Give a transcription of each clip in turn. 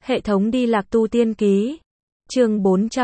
Hệ thống đi lạc tu tiên ký. Chương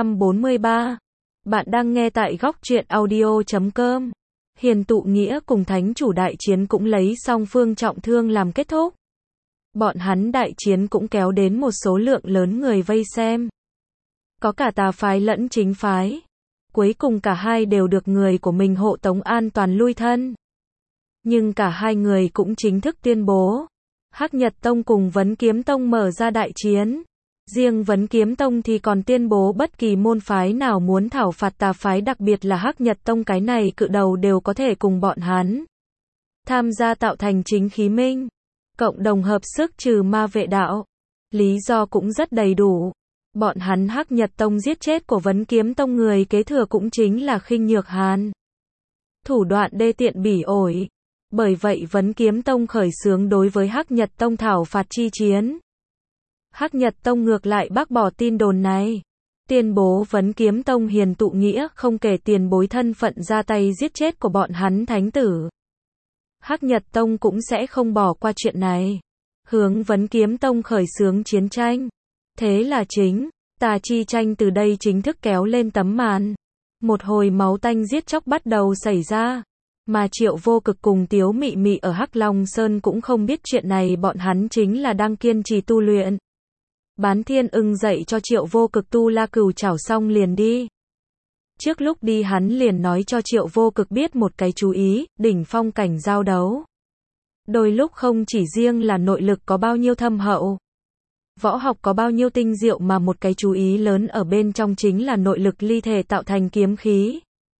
443. Bạn đang nghe tại góc truyện audio.com. Hiền tụ nghĩa cùng thánh chủ đại chiến cũng lấy song phương trọng thương làm kết thúc. Bọn hắn đại chiến cũng kéo đến một số lượng lớn người vây xem. Có cả tà phái lẫn chính phái. Cuối cùng cả hai đều được người của mình hộ tống an toàn lui thân. Nhưng cả hai người cũng chính thức tuyên bố. Hắc Nhật Tông cùng Vấn Kiếm Tông mở ra đại chiến. Riêng Vấn Kiếm Tông thì còn tuyên bố bất kỳ môn phái nào muốn thảo phạt tà phái, đặc biệt là Hắc Nhật Tông cái này cự đầu, đều có thể cùng bọn hắn tham gia tạo thành chính khí minh, cộng đồng hợp sức trừ ma vệ đạo. Lý do cũng rất đầy đủ. Bọn hắn Hắc Nhật Tông giết chết của Vấn Kiếm Tông người kế thừa cũng chính là Khinh Nhược Hàn. Thủ đoạn đê tiện bỉ ổi. Bởi vậy Vấn Kiếm Tông khởi xướng đối với Hắc Nhật Tông thảo phạt chi chiến. Hắc Nhật Tông ngược lại bác bỏ tin đồn này. Tuyên bố Vấn Kiếm Tông hiền tụ nghĩa không kể tiền bối thân phận ra tay giết chết của bọn hắn thánh tử. Hắc Nhật Tông cũng sẽ không bỏ qua chuyện này. Hướng Vấn Kiếm Tông khởi xướng chiến tranh. Thế là chính, tà chi tranh từ đây chính thức kéo lên tấm màn. Một hồi máu tanh giết chóc bắt đầu xảy ra. Mà Triệu Vô Cực cùng Tiếu Mị Mị ở Hắc Long Sơn cũng không biết chuyện này, bọn hắn chính là đang kiên trì tu luyện. Bán Thiên Ưng dạy cho Triệu Vô Cực tu La Cửu Trảo xong liền đi. Trước lúc đi hắn liền nói cho Triệu Vô Cực biết một cái chú ý, đỉnh phong cảnh giao đấu. Đôi lúc không chỉ riêng là nội lực có bao nhiêu thâm hậu, võ học có bao nhiêu tinh diệu, mà một cái chú ý lớn ở bên trong chính là nội lực ly thể tạo thành kiếm khí,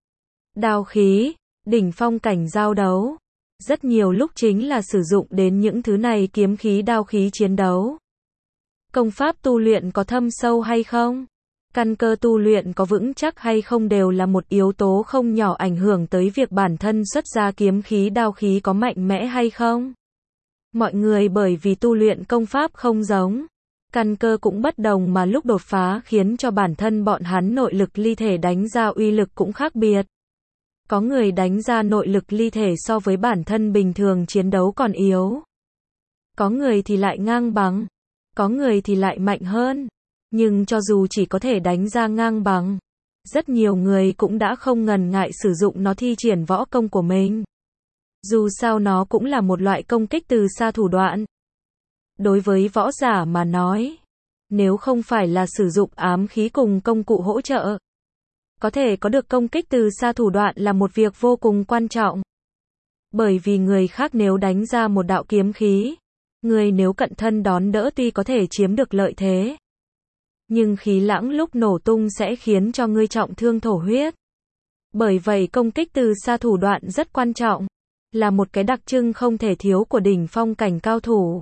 đao khí. Đỉnh phong cảnh giao đấu, rất nhiều lúc chính là sử dụng đến những thứ này kiếm khí đao khí chiến đấu. Công pháp tu luyện có thâm sâu hay không? Căn cơ tu luyện có vững chắc hay không đều là một yếu tố không nhỏ ảnh hưởng tới việc bản thân xuất ra kiếm khí đao khí có mạnh mẽ hay không. Mọi người bởi vì tu luyện công pháp không giống, căn cơ cũng bất đồng mà lúc đột phá khiến cho bản thân bọn hắn nội lực ly thể đánh ra uy lực cũng khác biệt. Có người đánh ra nội lực ly thể so với bản thân bình thường chiến đấu còn yếu. Có người thì lại ngang bằng. Có người thì lại mạnh hơn. Nhưng cho dù chỉ có thể đánh ra ngang bằng, rất nhiều người cũng đã không ngần ngại sử dụng nó thi triển võ công của mình. Dù sao nó cũng là một loại công kích từ xa thủ đoạn. Đối với võ giả mà nói, nếu không phải là sử dụng ám khí cùng công cụ hỗ trợ, có thể có được công kích từ xa thủ đoạn là một việc vô cùng quan trọng. Bởi vì người khác nếu đánh ra một đạo kiếm khí, người nếu cận thân đón đỡ tuy có thể chiếm được lợi thế, nhưng khí lãng lúc nổ tung sẽ khiến cho ngươi trọng thương thổ huyết. Bởi vậy công kích từ xa thủ đoạn rất quan trọng, là một cái đặc trưng không thể thiếu của đỉnh phong cảnh cao thủ.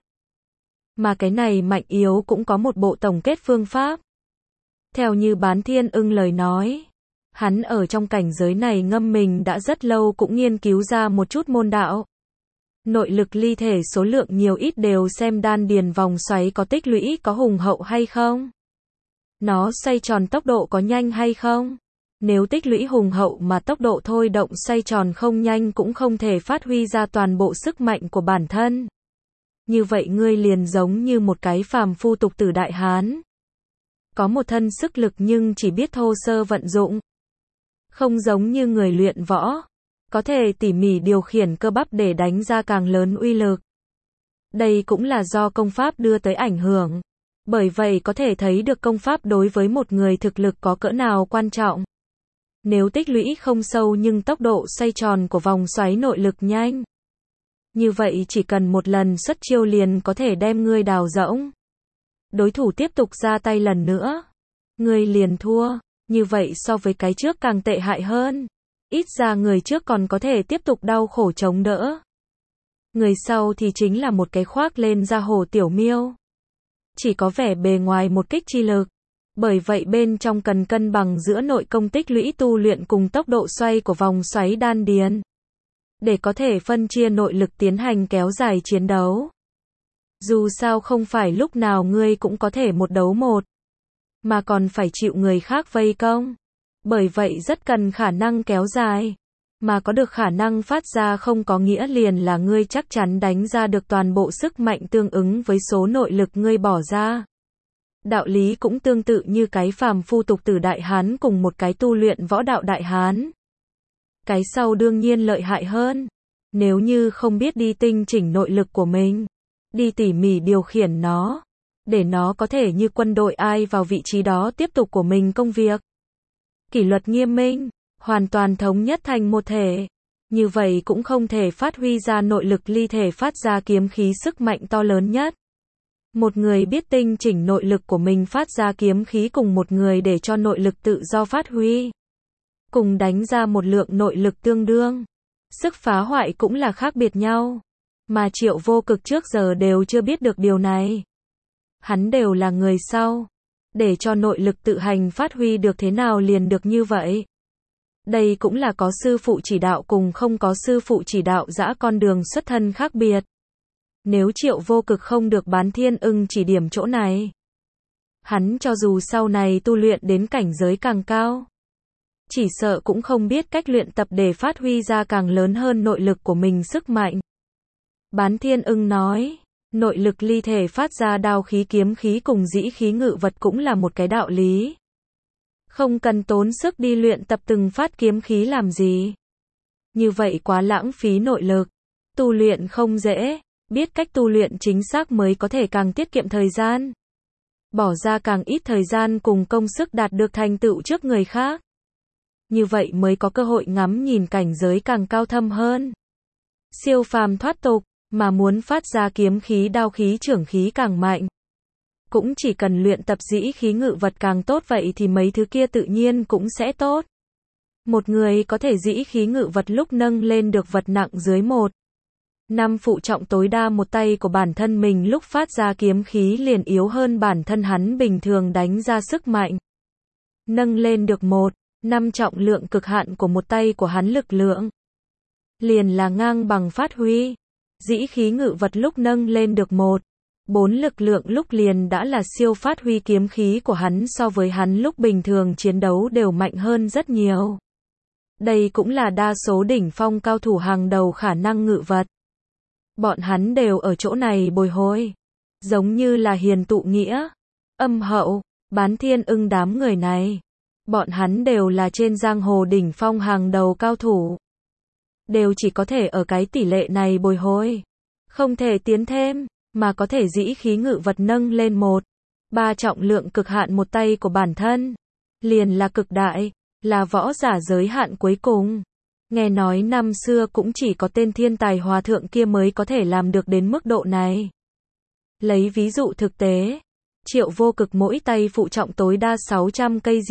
Mà cái này mạnh yếu cũng có một bộ tổng kết phương pháp. Theo như Bán Thiên Ưng lời nói, hắn ở trong cảnh giới này ngâm mình đã rất lâu, cũng nghiên cứu ra một chút môn đạo. Nội lực ly thể số lượng nhiều ít đều xem đan điền vòng xoáy có tích lũy có hùng hậu hay không. Nó xoay tròn tốc độ có nhanh hay không. Nếu tích lũy hùng hậu mà tốc độ thôi động xoay tròn không nhanh, cũng không thể phát huy ra toàn bộ sức mạnh của bản thân. Như vậy ngươi liền giống như một cái phàm phu tục tử đại hán. Có một thân sức lực nhưng chỉ biết thô sơ vận dụng. Không giống như người luyện võ, có thể tỉ mỉ điều khiển cơ bắp để đánh ra càng lớn uy lực. Đây cũng là do công pháp đưa tới ảnh hưởng. Bởi vậy có thể thấy được công pháp đối với một người thực lực có cỡ nào quan trọng. Nếu tích lũy không sâu nhưng tốc độ xoay tròn của vòng xoáy nội lực nhanh, như vậy chỉ cần một lần xuất chiêu liền có thể đem ngươi đào rỗng. Đối thủ tiếp tục ra tay lần nữa, ngươi liền thua. Như vậy so với cái trước càng tệ hại hơn. Ít ra người trước còn có thể tiếp tục đau khổ chống đỡ. Người sau thì chính là một cái khoác lên da hổ tiểu miêu. Chỉ có vẻ bề ngoài một kích chi lực. Bởi vậy bên trong cần cân bằng giữa nội công tích lũy tu luyện cùng tốc độ xoay của vòng xoáy đan điền, để có thể phân chia nội lực tiến hành kéo dài chiến đấu. Dù sao không phải lúc nào ngươi cũng có thể một đấu một, mà còn phải chịu người khác vây công. Bởi vậy rất cần khả năng kéo dài. Mà có được khả năng phát ra không có nghĩa liền là ngươi chắc chắn đánh ra được toàn bộ sức mạnh tương ứng với số nội lực ngươi bỏ ra. Đạo lý cũng tương tự như cái phàm phu tục tử Đại Hán cùng một cái tu luyện võ đạo Đại Hán. Cái sau đương nhiên lợi hại hơn. Nếu như không biết đi tinh chỉnh nội lực của mình, đi tỉ mỉ điều khiển nó, để nó có thể như quân đội ai vào vị trí đó tiếp tục của mình công việc. Kỷ luật nghiêm minh, hoàn toàn thống nhất thành một thể. Như vậy cũng không thể phát huy ra nội lực ly thể phát ra kiếm khí sức mạnh to lớn nhất. Một người biết tinh chỉnh nội lực của mình phát ra kiếm khí cùng một người để cho nội lực tự do phát huy. Cùng đánh ra một lượng nội lực tương đương. Sức phá hoại cũng là khác biệt nhau. Mà Triệu Vô Cực trước giờ đều chưa biết được điều này. Hắn đều là người sau. Để cho nội lực tự hành phát huy được thế nào liền được như vậy. Đây cũng là có sư phụ chỉ đạo cùng không có sư phụ chỉ đạo dã con đường xuất thân khác biệt. Nếu Triệu Vô Cực không được Bán Thiên Ưng chỉ điểm chỗ này, hắn cho dù sau này tu luyện đến cảnh giới càng cao, chỉ sợ cũng không biết cách luyện tập để phát huy ra càng lớn hơn nội lực của mình sức mạnh. Bán Thiên Ưng nói, nội lực ly thể phát ra đao khí kiếm khí cùng dĩ khí ngự vật cũng là một cái đạo lý. Không cần tốn sức đi luyện tập từng phát kiếm khí làm gì. Như vậy quá lãng phí nội lực. Tu luyện không dễ, biết cách tu luyện chính xác mới có thể càng tiết kiệm thời gian. Bỏ ra càng ít thời gian cùng công sức đạt được thành tựu trước người khác. Như vậy mới có cơ hội ngắm nhìn cảnh giới càng cao thâm hơn. Siêu phàm thoát tục, mà muốn phát ra kiếm khí đao khí chưởng khí càng mạnh. Cũng chỉ cần luyện tập dĩ khí ngự vật càng tốt vậy thì mấy thứ kia tự nhiên cũng sẽ tốt. Một người có thể dĩ khí ngự vật lúc nâng lên được vật nặng dưới 1/5 phụ trọng tối đa một tay của bản thân mình lúc phát ra kiếm khí liền yếu hơn bản thân hắn bình thường đánh ra sức mạnh. Nâng lên được 1/5 trọng lượng cực hạn của một tay của hắn lực lượng. Liền là ngang bằng phát huy. Dĩ khí ngự vật lúc nâng lên được 1/4 lực lượng lúc liền đã là siêu phát huy kiếm khí của hắn so với hắn lúc bình thường chiến đấu đều mạnh hơn rất nhiều. Đây cũng là đa số đỉnh phong cao thủ hàng đầu khả năng ngự vật. Bọn hắn đều ở chỗ này bồi hồi. Giống như là Hiền Tụ Nghĩa, Âm Hậu, Bán Thiên Ưng đám người này. Bọn hắn đều là trên giang hồ đỉnh phong hàng đầu cao thủ. Đều chỉ có thể ở cái tỷ lệ này bồi hồi. Không thể tiến thêm, mà có thể dĩ khí ngự vật nâng lên 1/3 trọng lượng cực hạn một tay của bản thân. Liền là cực đại, là võ giả giới hạn cuối cùng. Nghe nói năm xưa cũng chỉ có tên thiên tài hòa thượng kia mới có thể làm được đến mức độ này. Lấy ví dụ thực tế, Triệu Vô Cực mỗi tay phụ trọng tối đa 600 kg.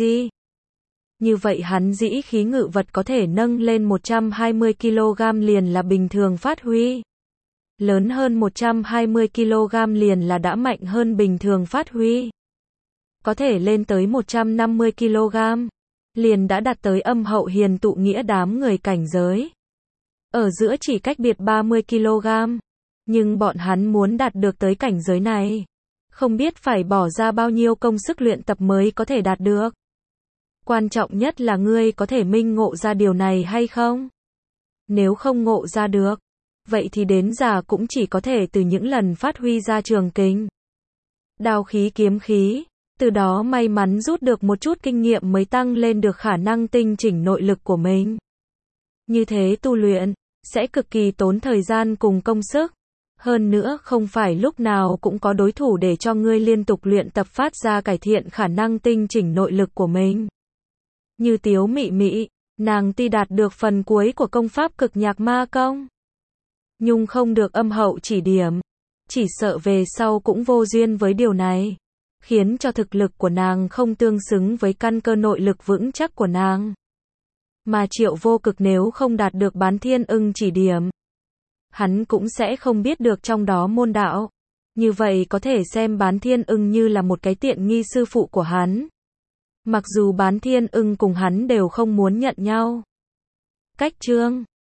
Như vậy hắn dĩ khí ngự vật có thể nâng lên 120 kg liền là bình thường phát huy. Lớn hơn 120 kg liền là đã mạnh hơn bình thường phát huy. Có thể lên tới 150 kg. Liền đã đạt tới Âm Hậu Hiền Tụ Nghĩa đám người cảnh giới. Ở giữa chỉ cách biệt 30 kg. Nhưng bọn hắn muốn đạt được tới cảnh giới này. Không biết phải bỏ ra bao nhiêu công sức luyện tập mới có thể đạt được. Quan trọng nhất là ngươi có thể minh ngộ ra điều này hay không? Nếu không ngộ ra được, vậy thì đến già cũng chỉ có thể từ những lần phát huy ra trường kình. Đao khí kiếm khí. Từ đó may mắn rút được một chút kinh nghiệm mới tăng lên được khả năng tinh chỉnh nội lực của mình. Như thế tu luyện, sẽ cực kỳ tốn thời gian cùng công sức. Hơn nữa không phải lúc nào cũng có đối thủ để cho ngươi liên tục luyện tập phát ra cải thiện khả năng tinh chỉnh nội lực của mình. Như Tiếu Mị Mị, nàng tuy đạt được phần cuối của công pháp cực nhạc ma công. Nhưng không được Âm Hậu chỉ điểm. Chỉ sợ về sau cũng vô duyên với điều này. Khiến cho thực lực của nàng không tương xứng với căn cơ nội lực vững chắc của nàng. Mà Triệu Vô Cực nếu không đạt được Bán Thiên Ưng chỉ điểm, hắn cũng sẽ không biết được trong đó môn đạo. Như vậy có thể xem Bán Thiên Ưng như là một cái tiện nghi sư phụ của hắn. Mặc dù Bán Thiên Ưng cùng hắn đều không muốn nhận nhau. Cách chương